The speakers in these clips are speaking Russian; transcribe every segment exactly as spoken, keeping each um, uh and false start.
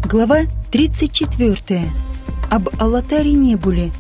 Глава тридцать четвёртая. Об Алатаре Небуле.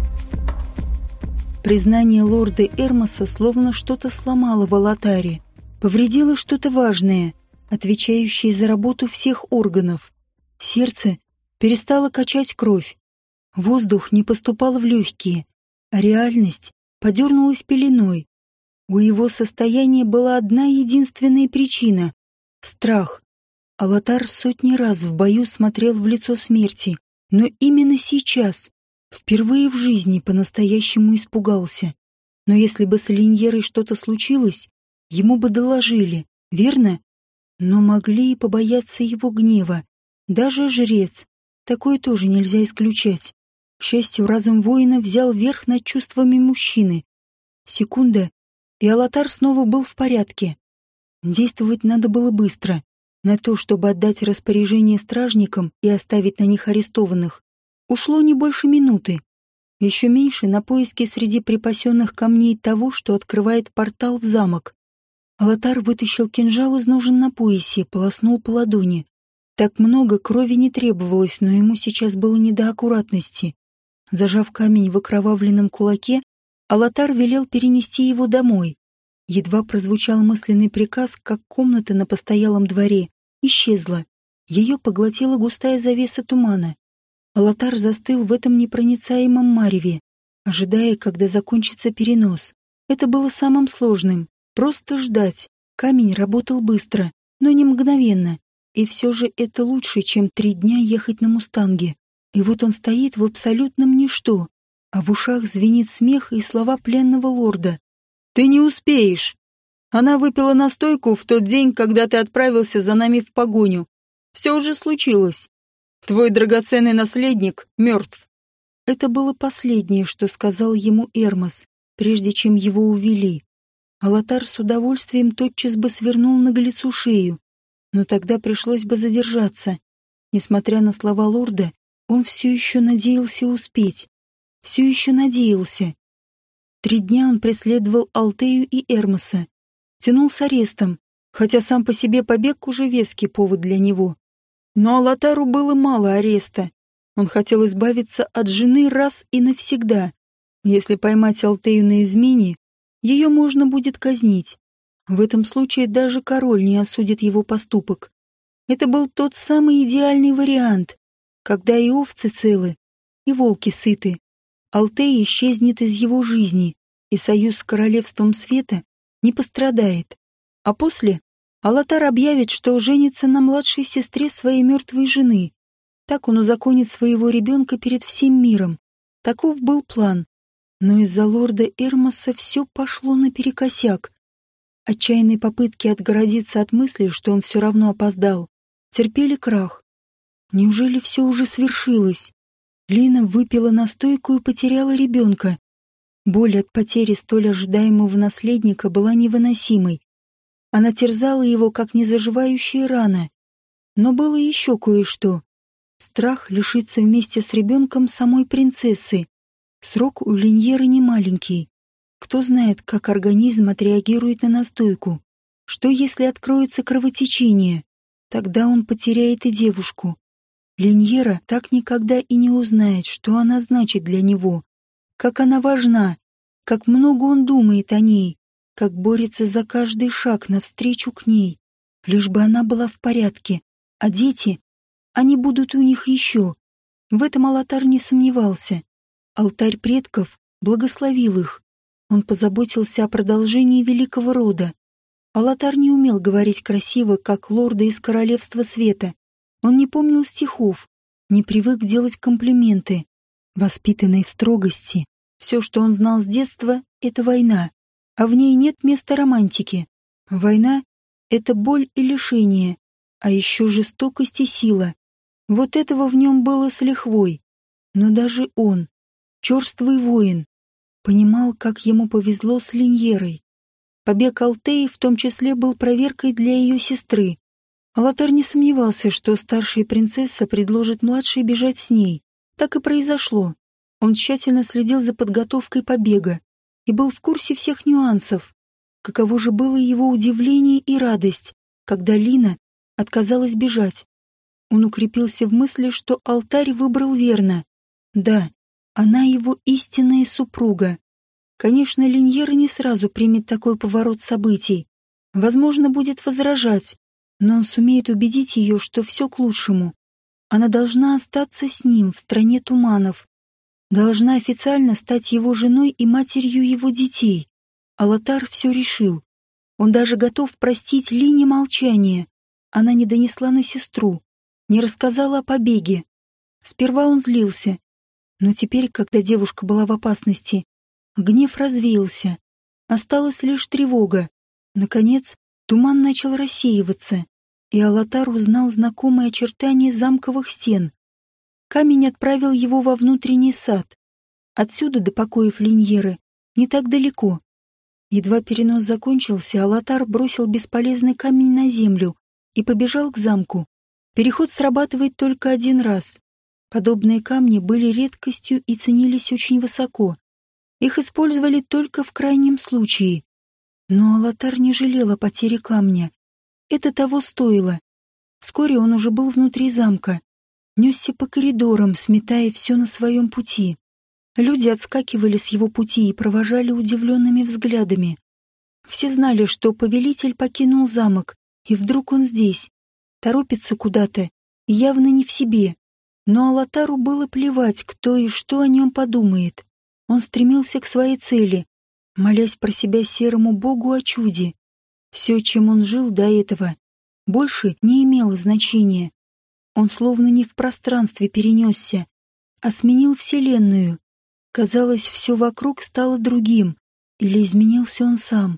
Признание лорда Эрмоса словно что-то сломало в Алатаре, повредило что-то важное, отвечающее за работу всех органов. Сердце перестало качать кровь, воздух не поступал в легкие, а реальность подернулась пеленой. У его состояния была одна единственная причина — страх. Алатар сотни раз в бою смотрел в лицо смерти, но именно сейчас, впервые в жизни, по-настоящему испугался. Но если бы с Линьерой что-то случилось, ему бы доложили, верно? Но могли и побояться его гнева. Даже жрец. Такое тоже нельзя исключать. К счастью, разум воина взял верх над чувствами мужчины. Секунда, и Алатар снова был в порядке. Действовать надо было быстро. На то, чтобы отдать распоряжение стражникам и оставить на них арестованных, ушло не больше минуты. Еще меньше на поиски среди припасенных камней того, что открывает портал в замок. Алатар вытащил кинжал из ножен на поясе, полоснул по ладони. Так много крови не требовалось, но ему сейчас было не до аккуратности. Зажав камень в окровавленном кулаке, Алатар велел перенести его домой. Едва прозвучал мысленный приказ, как комната на постоялом дворе исчезла. Ее поглотила густая завеса тумана. Алатар застыл в этом непроницаемом мареве, ожидая, когда закончится перенос. Это было самым сложным. Просто ждать. Камень работал быстро, но не мгновенно. И все же это лучше, чем три дня ехать на мустанге. И вот он стоит в абсолютном ничто, а в ушах звенит смех и слова пленного лорда. «Ты не успеешь! Она выпила настойку в тот день, когда ты отправился за нами в погоню. Все уже случилось. Твой драгоценный наследник мертв». Это было последнее, что сказал ему Эрмос, прежде чем его увели. Алатар с удовольствием тотчас бы свернул наглецу шею, но тогда пришлось бы задержаться. Несмотря на слова лорда, он все еще надеялся успеть. Все еще надеялся. Три дня он преследовал Алтею и Эрмоса. Тянул с арестом, хотя сам по себе побег уже веский повод для него. Но Алатару было мало ареста. Он хотел избавиться от жены раз и навсегда. Если поймать Алтею на измене, ее можно будет казнить. В этом случае даже король не осудит его поступок. Это был тот самый идеальный вариант, когда и овцы целы, и волки сыты. Алтея исчезнет из его жизни, и союз с королевством света не пострадает. А после Алатар объявит, что женится на младшей сестре своей мертвой жены. Так он узаконит своего ребенка перед всем миром. Таков был план. Но из-за лорда Эрмоса все пошло наперекосяк. Отчаянные попытки отгородиться от мысли, что он все равно опоздал, терпели крах. Неужели все уже свершилось? Лина выпила настойку и потеряла ребенка. Боль от потери столь ожидаемого наследника была невыносимой. Она терзала его, как незаживающая рана. Но было еще кое-что. Страх лишиться вместе с ребенком самой принцессы. Срок у Линьеры не маленький. Кто знает, как организм отреагирует на настойку. Что, если откроется кровотечение? Тогда он потеряет и девушку. Линьера так никогда и не узнает, что она значит для него. Как она важна, как много он думает о ней, как борется за каждый шаг навстречу к ней. Лишь бы она была в порядке. А дети, они будут у них еще. В этом Алатар не сомневался. Алтарь предков благословил их. Он позаботился о продолжении великого рода. Алатар не умел говорить красиво, как лорды из Королевства Света. Он не помнил стихов, не привык делать комплименты. Воспитанный в строгости, все, что он знал с детства, — это война, а в ней нет места романтики. Война — это боль и лишение, а еще жестокость и сила. Вот этого в нем было с лихвой. Но даже он, черствый воин, понимал, как ему повезло с Линьерой. Побег Алтеи в том числе был проверкой для ее сестры. Алатар не сомневался, что старшая принцесса предложит младшей бежать с ней. Так и произошло. Он тщательно следил за подготовкой побега и был в курсе всех нюансов. Каково же было его удивление и радость, когда Лина отказалась бежать. Он укрепился в мысли, что алтарь выбрал верно. Да, она его истинная супруга. Конечно, Линьера не сразу примет такой поворот событий. Возможно, будет возражать, но он сумеет убедить ее, что все к лучшему. Она должна остаться с ним в стране туманов. Должна официально стать его женой и матерью его детей. Алатар все решил. Он даже готов простить Лине молчание. Она не донесла на сестру, не рассказала о побеге. Сперва он злился, но теперь, когда девушка была в опасности, гнев развеялся. Осталась лишь тревога. Наконец, туман начал рассеиваться, и Алатар узнал знакомые очертания замковых стен. Камень отправил его во внутренний сад. Отсюда до покоев Линьеры не так далеко. Едва перенос закончился, Алатар бросил бесполезный камень на землю и побежал к замку. Переход срабатывает только один раз. Подобные камни были редкостью и ценились очень высоко. Их использовали только в крайнем случае. Но Алатар не жалел о потере камня. Это того стоило. Вскоре он уже был внутри замка. Несся по коридорам, сметая все на своем пути. Люди отскакивали с его пути и провожали удивленными взглядами. Все знали, что повелитель покинул замок, и вдруг он здесь. Торопится куда-то, и явно не в себе. Но Алатару было плевать, кто и что о нем подумает. Он стремился к своей цели, молясь про себя серому богу о чуде. Все, чем он жил до этого, больше не имело значения. Он словно не в пространстве перенесся, а сменил вселенную. Казалось, все вокруг стало другим, или изменился он сам.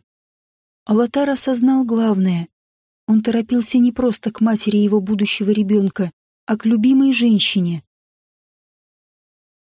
Алатар осознал главное. Он торопился не просто к матери его будущего ребенка, а к любимой женщине.